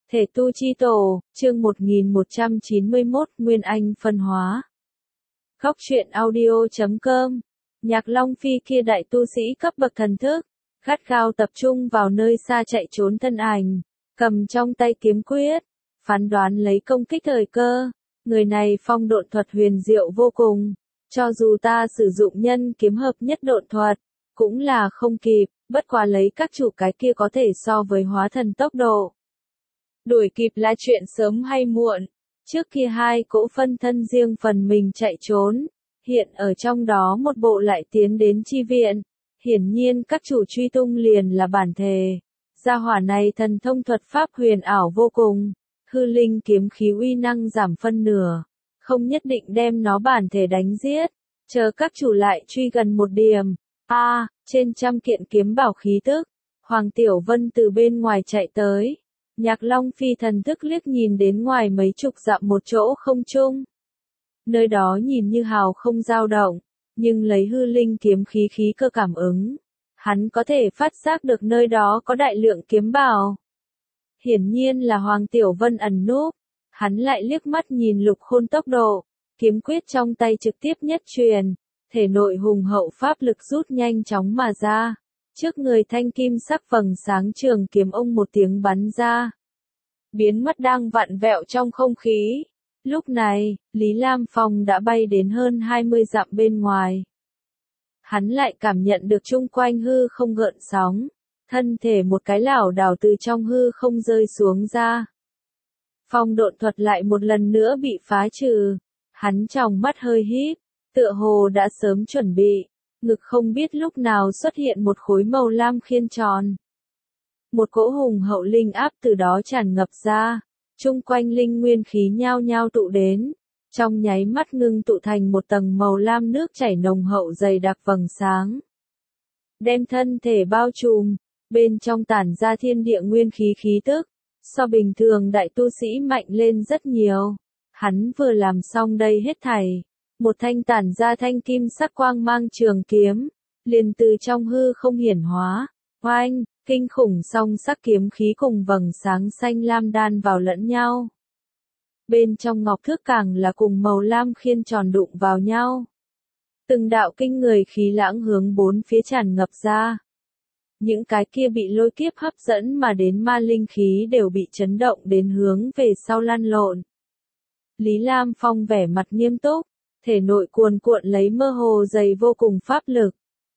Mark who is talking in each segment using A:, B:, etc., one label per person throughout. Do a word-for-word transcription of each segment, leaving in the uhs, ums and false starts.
A: Thể tu chi tổ, chương một nghìn một trăm chín mươi mốt, Nguyên Anh phân hóa. Góc truyện audio chấm com. Nhạc Long Phi kia đại tu sĩ cấp bậc thần thức, gắt gao tập trung vào nơi xa chạy trốn thân ảnh, cầm trong tay kiếm quyết, phán đoán lấy công kích thời cơ. Người này phong độn thuật huyền diệu vô cùng, cho dù ta sử dụng nhân kiếm hợp nhất độn thuật, cũng là không kịp, bất quá lấy các chủ cái kia có thể so với hóa thần tốc độ. Đuổi kịp là chuyện sớm hay muộn, trước kia hai cỗ phân thân riêng phần mình chạy trốn, hiện ở trong đó một bộ lại tiến đến chi viện, hiển nhiên các chủ truy tung liền là bản thể. Gia hỏa này thần thông thuật pháp huyền ảo vô cùng, hư linh kiếm khí uy năng giảm phân nửa, không nhất định đem nó bản thể đánh giết, chờ các chủ lại truy gần một điểm. A, à, trên trăm kiện kiếm bảo khí tức, Hoàng Tiểu Vân từ bên ngoài chạy tới. Nhạc Long Phi thần thức liếc nhìn đến ngoài mấy chục dặm một chỗ không trung. Nơi đó nhìn như hào không dao động, nhưng lấy hư linh kiếm khí khí cơ cảm ứng, hắn có thể phát giác được nơi đó có đại lượng kiếm bảo. Hiển nhiên là Hoàng Tiểu Vân ẩn núp, hắn lại liếc mắt nhìn Lục Khôn tốc độ, kiếm quyết trong tay trực tiếp nhất truyền, thể nội hùng hậu pháp lực rút nhanh chóng mà ra. Trước người thanh kim sắc vầng sáng trường kiếm ông một tiếng bắn ra, biến mất đang vặn vẹo trong không khí. Lúc này, Lý Lam Phong đã bay đến hơn hai mươi dặm bên ngoài. Hắn lại cảm nhận được chung quanh hư không gợn sóng, thân thể một cái lảo đảo từ trong hư không rơi xuống ra. Phong độn thuật lại một lần nữa bị phá trừ, hắn tròng mắt hơi híp, tựa hồ đã sớm chuẩn bị. Ngực không biết lúc nào xuất hiện một khối màu lam khiên tròn. Một cỗ hùng hậu linh áp từ đó tràn ngập ra, chung quanh linh nguyên khí nhao nhao tụ đến, trong nháy mắt ngưng tụ thành một tầng màu lam nước chảy nồng hậu dày đặc vầng sáng. Đem thân thể bao trùm, bên trong tản ra thiên địa nguyên khí khí tức, so bình thường đại tu sĩ mạnh lên rất nhiều. Hắn vừa làm xong đây hết thảy. Một thanh tản ra thanh kim sắc quang mang trường kiếm, liền từ trong hư không hiển hóa, oanh, kinh khủng song sắc kiếm khí cùng vầng sáng xanh lam đan vào lẫn nhau. Bên trong ngọc thước càng là cùng màu lam khiên tròn đụng vào nhau. Từng đạo kinh người khí lãng hướng bốn phía tràn ngập ra. Những cái kia bị lôi kiếp hấp dẫn mà đến ma linh khí đều bị chấn động đến hướng về sau lăn lộn. Lý Lam Phong vẻ mặt nghiêm túc, thể nội cuồn cuộn lấy mơ hồ dày vô cùng pháp lực.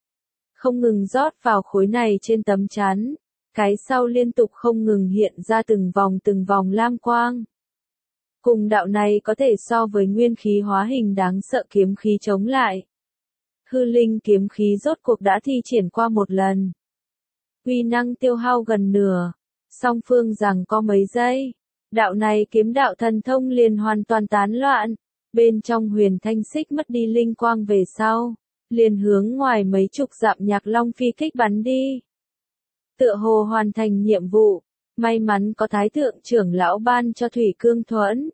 A: Không ngừng rót vào khối này trên tấm chắn, cái sau liên tục không ngừng hiện ra từng vòng từng vòng lam quang. Cùng đạo này có thể so với nguyên khí hóa hình đáng sợ kiếm khí chống lại. Hư linh kiếm khí rốt cuộc đã thi triển qua một lần. Uy năng tiêu hao gần nửa, song phương rằng có mấy giây, đạo này kiếm đạo thần thông liền hoàn toàn tán loạn. Bên trong huyền thanh xích mất đi linh quang về sau, liền hướng ngoài mấy chục dặm Nhạc Long Phi kích bắn đi. Tựa hồ hoàn thành nhiệm vụ, may mắn có thái thượng trưởng lão ban cho thủy cương thuẫn.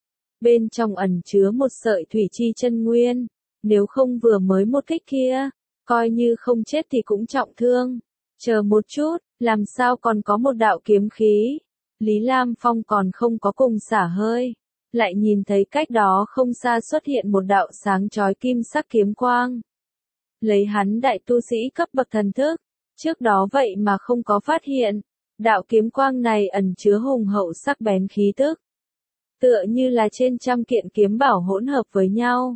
A: Bên trong ẩn chứa một sợi thủy chi chân nguyên, nếu không vừa mới một kích kia, coi như không chết thì cũng trọng thương. Chờ một chút, làm sao còn có một đạo kiếm khí? Lý Lam Phong còn không có cùng xả hơi. Lại nhìn thấy cách đó không xa xuất hiện một đạo sáng chói kim sắc kiếm quang. Lấy hắn đại tu sĩ cấp bậc thần thức, trước đó vậy mà không có phát hiện, đạo kiếm quang này ẩn chứa hùng hậu sắc bén khí tức. Tựa như là trên trăm kiện kiếm bảo hỗn hợp với nhau.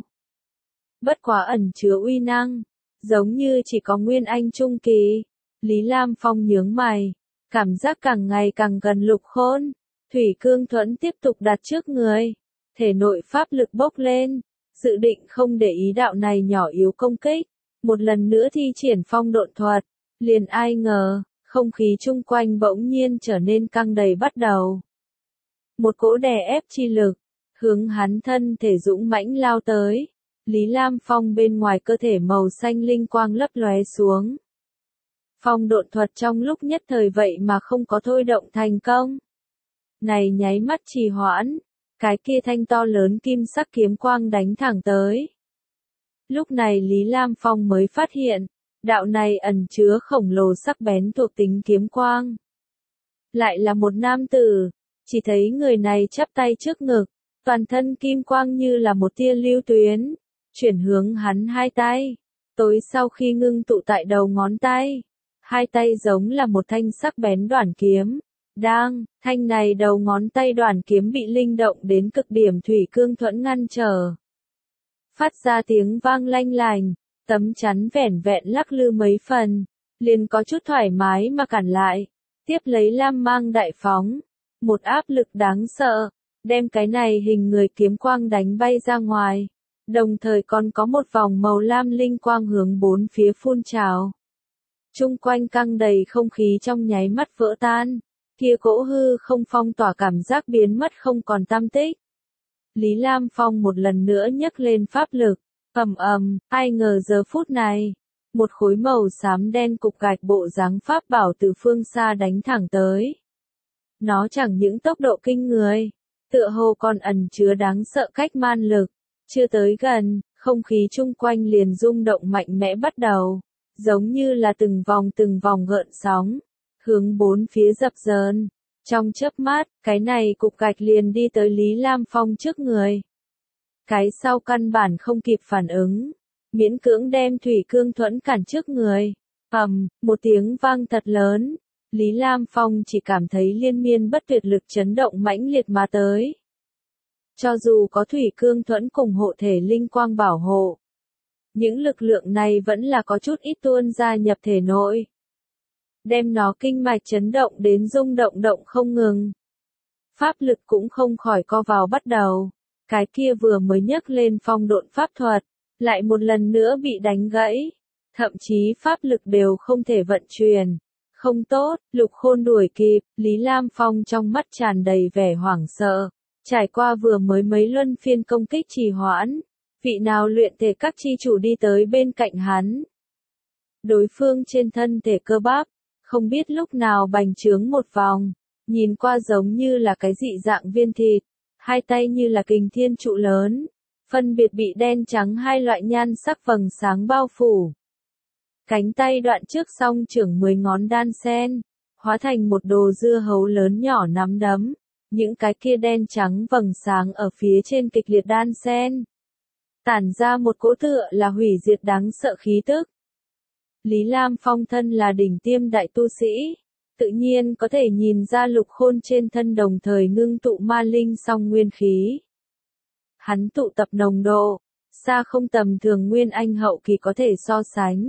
A: Bất quá ẩn chứa uy năng, giống như chỉ có Nguyên Anh trung kỳ. Lý Lam Phong nhướng mày, cảm giác càng ngày càng gần Lục Khôn. Thủy cương thuẫn tiếp tục đặt trước người, thể nội pháp lực bốc lên, dự định không để ý đạo này nhỏ yếu công kích, một lần nữa thi triển phong độn thuật, liền ai ngờ, không khí chung quanh bỗng nhiên trở nên căng đầy bắt đầu. Một cỗ đè ép chi lực, hướng hắn thân thể dũng mãnh lao tới, Lý Lam Phong bên ngoài cơ thể màu xanh linh quang lấp lóe xuống. Phong độn thuật trong lúc nhất thời vậy mà không có thôi động thành công. Này nháy mắt trì hoãn, cái kia thanh to lớn kim sắc kiếm quang đánh thẳng tới. Lúc này Lý Lam Phong mới phát hiện, đạo này ẩn chứa khổng lồ sắc bén thuộc tính kiếm quang. Lại là một nam tử, chỉ thấy người này chắp tay trước ngực, toàn thân kim quang như là một tia lưu tuyến, chuyển hướng hắn hai tay, tối sau khi ngưng tụ tại đầu ngón tay, hai tay giống là một thanh sắc bén đoản kiếm. Đang, thanh này đầu ngón tay đoản kiếm bị linh động đến cực điểm thủy cương thuẫn ngăn trở. Phát ra tiếng vang lanh lành, tấm chắn vẻn vẹn lắc lư mấy phần, liền có chút thoải mái mà cản lại, tiếp lấy lam mang đại phóng, một áp lực đáng sợ, đem cái này hình người kiếm quang đánh bay ra ngoài, đồng thời còn có một vòng màu lam linh quang hướng bốn phía phun trào. Trung quanh căng đầy không khí trong nháy mắt vỡ tan, kia cỗ hư không phong tỏa cảm giác biến mất không còn tăm tích. Lý Lam Phong một lần nữa nhấc lên pháp lực, ầm ầm, ai ngờ giờ phút này, một khối màu xám đen cục gạch bộ dáng pháp bảo từ phương xa đánh thẳng tới. Nó chẳng những tốc độ kinh người, tựa hồ còn ẩn chứa đáng sợ cách man lực, chưa tới gần, không khí chung quanh liền rung động mạnh mẽ bắt đầu, giống như là từng vòng từng vòng gợn sóng, hướng bốn phía dập dờn. Trong chớp mắt, cái này cục gạch liền đi tới Lý Lam Phong trước người. Cái sau căn bản không kịp phản ứng, miễn cưỡng đem thủy cương thuẫn cản trước người. Ầm, một tiếng vang thật lớn, Lý Lam Phong chỉ cảm thấy liên miên bất tuyệt lực chấn động mãnh liệt mà tới. Cho dù có thủy cương thuẫn cùng hộ thể linh quang bảo hộ, những lực lượng này vẫn là có chút ít tuôn ra nhập thể nội, đem nó kinh mạch chấn động đến rung động động không ngừng. Pháp lực cũng không khỏi co vào bắt đầu, cái kia vừa mới nhấc lên phong độn pháp thuật, lại một lần nữa bị đánh gãy, thậm chí pháp lực đều không thể vận chuyển. Không tốt, Lục Khôn đuổi kịp, Lý Lam Phong trong mắt tràn đầy vẻ hoảng sợ, trải qua vừa mới mấy luân phiên công kích trì hoãn, vị nào luyện thể các chi chủ đi tới bên cạnh hắn. Đối phương trên thân thể cơ bắp, không biết lúc nào bành trướng một vòng, nhìn qua giống như là cái dị dạng viên thịt, hai tay như là kình thiên trụ lớn, phân biệt bị đen trắng hai loại nhan sắc vầng sáng bao phủ. Cánh tay đoạn trước song trưởng mười ngón đan sen, hóa thành một đồ dưa hấu lớn nhỏ nắm đấm, những cái kia đen trắng vầng sáng ở phía trên kịch liệt đan sen, tản ra một cỗ tựa là hủy diệt đáng sợ khí tức. Lý Lam Phong thân là đỉnh tiêm đại tu sĩ, tự nhiên có thể nhìn ra Lục Khôn trên thân đồng thời ngưng tụ ma linh song nguyên khí. Hắn tụ tập nồng độ, xa không tầm thường nguyên anh hậu kỳ có thể so sánh.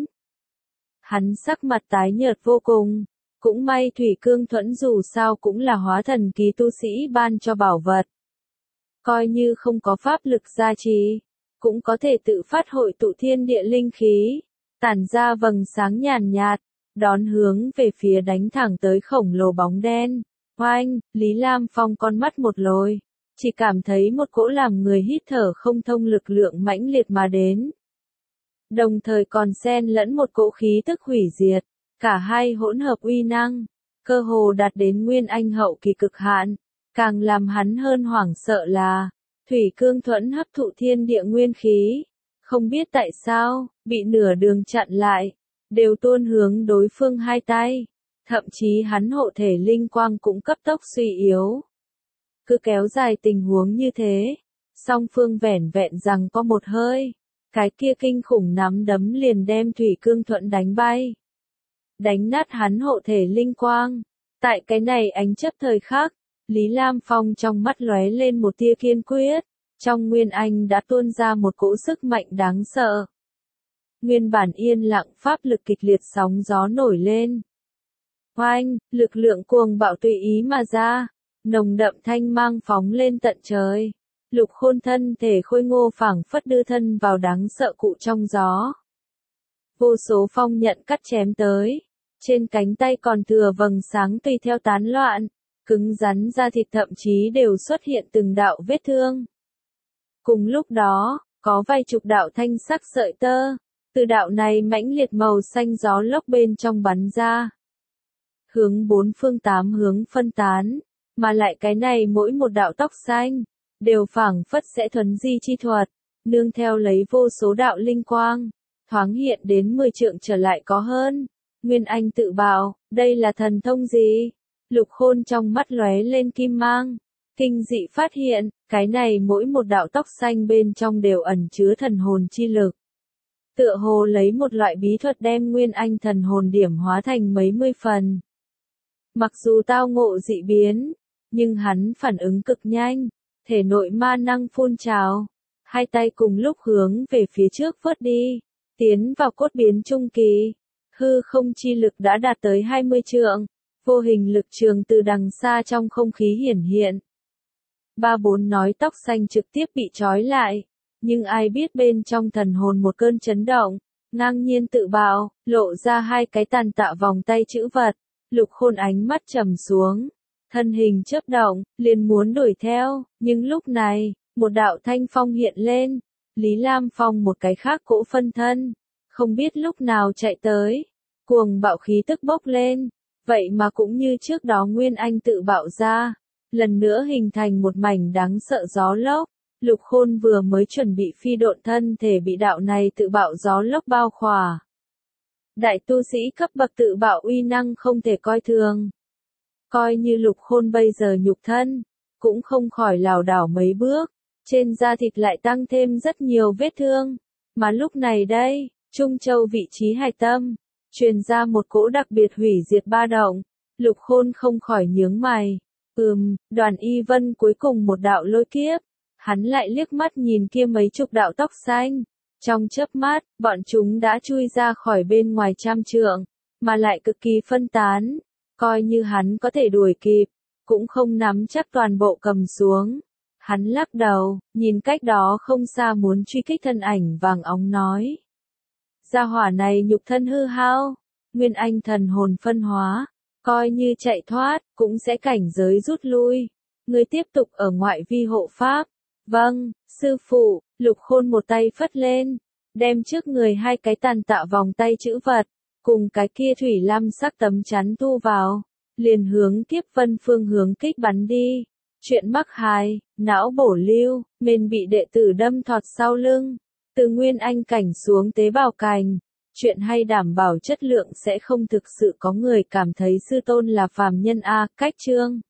A: Hắn sắc mặt tái nhợt vô cùng, cũng may thủy cương thuẫn dù sao cũng là hóa thần kỳ tu sĩ ban cho bảo vật. Coi như không có pháp lực gia trì, cũng có thể tự phát hội tụ thiên địa linh khí, tản ra vầng sáng nhàn nhạt, đón hướng về phía đánh thẳng tới khổng lồ bóng đen. Oanh, Lý Lam Phong con mắt một lồi, chỉ cảm thấy một cỗ làm người hít thở không thông lực lượng mãnh liệt mà đến. Đồng thời còn xen lẫn một cỗ khí tức hủy diệt, cả hai hỗn hợp uy năng, cơ hồ đạt đến nguyên anh hậu kỳ cực hạn, càng làm hắn hơn hoảng sợ là, thủy cương thuẫn hấp thụ thiên địa nguyên khí, không biết tại sao, bị nửa đường chặn lại, đều tuôn hướng đối phương hai tay, thậm chí hắn hộ thể linh quang cũng cấp tốc suy yếu. Cứ kéo dài tình huống như thế, song phương vẻn vẹn rằng có một hơi, cái kia kinh khủng nắm đấm liền đem thủy cương thuẫn đánh bay, đánh nát hắn hộ thể linh quang. Tại cái này ánh chớp thời khắc, Lý Lam Phong trong mắt lóe lên một tia kiên quyết, trong nguyên anh đã tuôn ra một cỗ sức mạnh đáng sợ. Nguyên bản yên lặng pháp lực kịch liệt sóng gió nổi lên. Oanh, lực lượng cuồng bạo tùy ý mà ra, nồng đậm thanh mang phóng lên tận trời. Lục Khôn thân thể khôi ngô phảng phất đưa thân vào đáng sợ cụ trong gió. Vô số phong nhận cắt chém tới, trên cánh tay còn thừa vầng sáng tùy theo tán loạn, cứng rắn da thịt thậm chí đều xuất hiện từng đạo vết thương. Cùng lúc đó, có vài chục đạo thanh sắc sợi tơ, từ đạo này mãnh liệt màu xanh gió lốc bên trong bắn ra, hướng bốn phương tám hướng phân tán, mà lại cái này mỗi một đạo tóc xanh, đều phảng phất sẽ thuần di chi thuật, nương theo lấy vô số đạo linh quang, thoáng hiện đến mười trượng trở lại có hơn. Nguyên Anh tự bảo, đây là thần thông gì? Lục Khôn trong mắt lóe lên kim mang, kinh dị phát hiện, cái này mỗi một đạo tóc xanh bên trong đều ẩn chứa thần hồn chi lực. Tựa hồ lấy một loại bí thuật đem Nguyên Anh thần hồn điểm hóa thành mấy mươi phần. Mặc dù tao ngộ dị biến, nhưng hắn phản ứng cực nhanh, thể nội ma năng phun trào, hai tay cùng lúc hướng về phía trước vớt đi, tiến vào cốt biến trung kỳ. Hư không chi lực đã đạt tới hai mươi trượng, vô hình lực trường từ đằng xa trong không khí hiển hiện. Ba bốn nói tóc xanh trực tiếp bị trói lại, nhưng ai biết bên trong thần hồn một cơn chấn động, ngang nhiên tự bạo, lộ ra hai cái tàn tạ vòng tay chữ vật. Lục Khôn ánh mắt trầm xuống, thân hình chớp động, liền muốn đuổi theo, nhưng lúc này, một đạo thanh phong hiện lên, Lý Lam Phong một cái khác cỗ phân thân, không biết lúc nào chạy tới, cuồng bạo khí tức bốc lên, vậy mà cũng như trước đó Nguyên Anh tự bạo ra, lần nữa hình thành một mảnh đáng sợ gió lốc. Lục Khôn vừa mới chuẩn bị phi độn thân thể bị đạo này tự bạo gió lốc bao khỏa. Đại tu sĩ cấp bậc tự bạo uy năng không thể coi thường. Coi như Lục Khôn bây giờ nhục thân, cũng không khỏi lảo đảo mấy bước, trên da thịt lại tăng thêm rất nhiều vết thương. Mà lúc này đây, Trung Châu vị trí hạch tâm, truyền ra một cỗ đặc biệt hủy diệt ba động. Lục Khôn không khỏi nhướng mày. Ừm, Đoàn Y Vân cuối cùng một đạo lôi kiếp. Hắn lại liếc mắt nhìn kia mấy chục đạo tóc xanh. Trong chớp mắt, bọn chúng đã chui ra khỏi bên ngoài trăm trượng, mà lại cực kỳ phân tán. Coi như hắn có thể đuổi kịp, cũng không nắm chắc toàn bộ cầm xuống. Hắn lắc đầu, nhìn cách đó không xa muốn truy kích thân ảnh vàng óng nói. Gia hỏa này nhục thân hư hao, Nguyên Anh thần hồn phân hóa, coi như chạy thoát, cũng sẽ cảnh giới rút lui. Người tiếp tục ở ngoại vi hộ pháp. Vâng, sư phụ. Lục Khôn một tay phất lên, đem trước người hai cái tàn tạ vòng tay chữ vật, cùng cái kia thủy lam sắc tấm chắn thu vào, liền hướng Kiếp Vân phương hướng kích bắn đi. Chuyện mắc hài, não bổ lưu, mền bị đệ tử đâm thọt sau lưng, từ Nguyên Anh cảnh xuống tế bào cành. Chuyện hay đảm bảo chất lượng sẽ không thực sự có người cảm thấy sư tôn là phàm nhân a. Cách chương